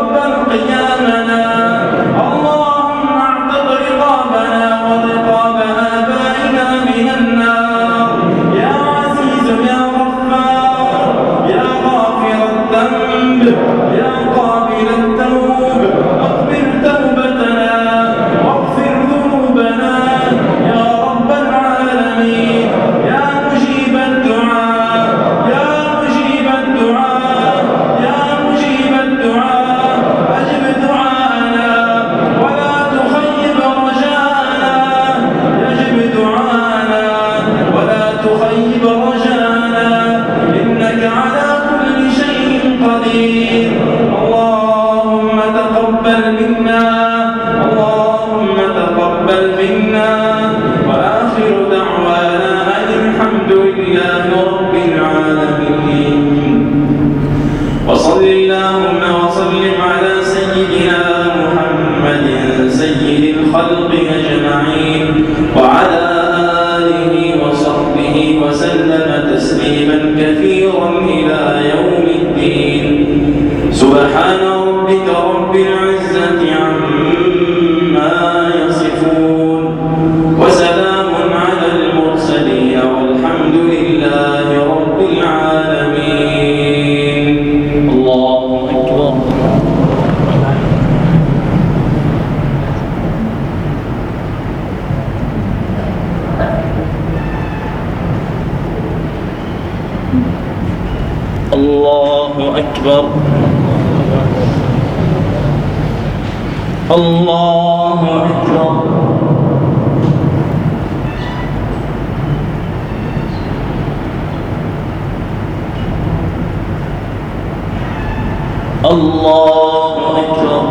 وتقبل قيامنا. اللهم اعتق رقابنا ورقاب آبائنا من النار. يا عزيز يا غفار يا غافر الذنب يا قابل التوب اغفر توبتنا واغفر ذنوبنا يا رب العالمين. يا مجيب الدعاء يا مجيب الدعاء يا مجيب الدعاء أجب دعاءنا ولا تخيب رجاءنا. أجب دعاءنا ولا تخيب رجاءنا إنك على كل شيء قدير. اللهم تقبل منا اللهم تقبل منا وآخر دعوانا أن الحمد لله رب العالمين. وصل اللهم وسلم على سيدنا محمد سيد الخلق أجمعين وعلى آله وصحبه وسلم تسليما كثيرا إلى يوم الدين. سبحان ربك رب العزة عما يصفون وسلام على المرسلين والحمد لله رب العالمين. الله أكبر. الله أكبر. الله أكبر. الله أكبر.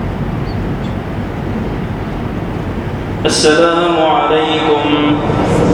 السلام عليكم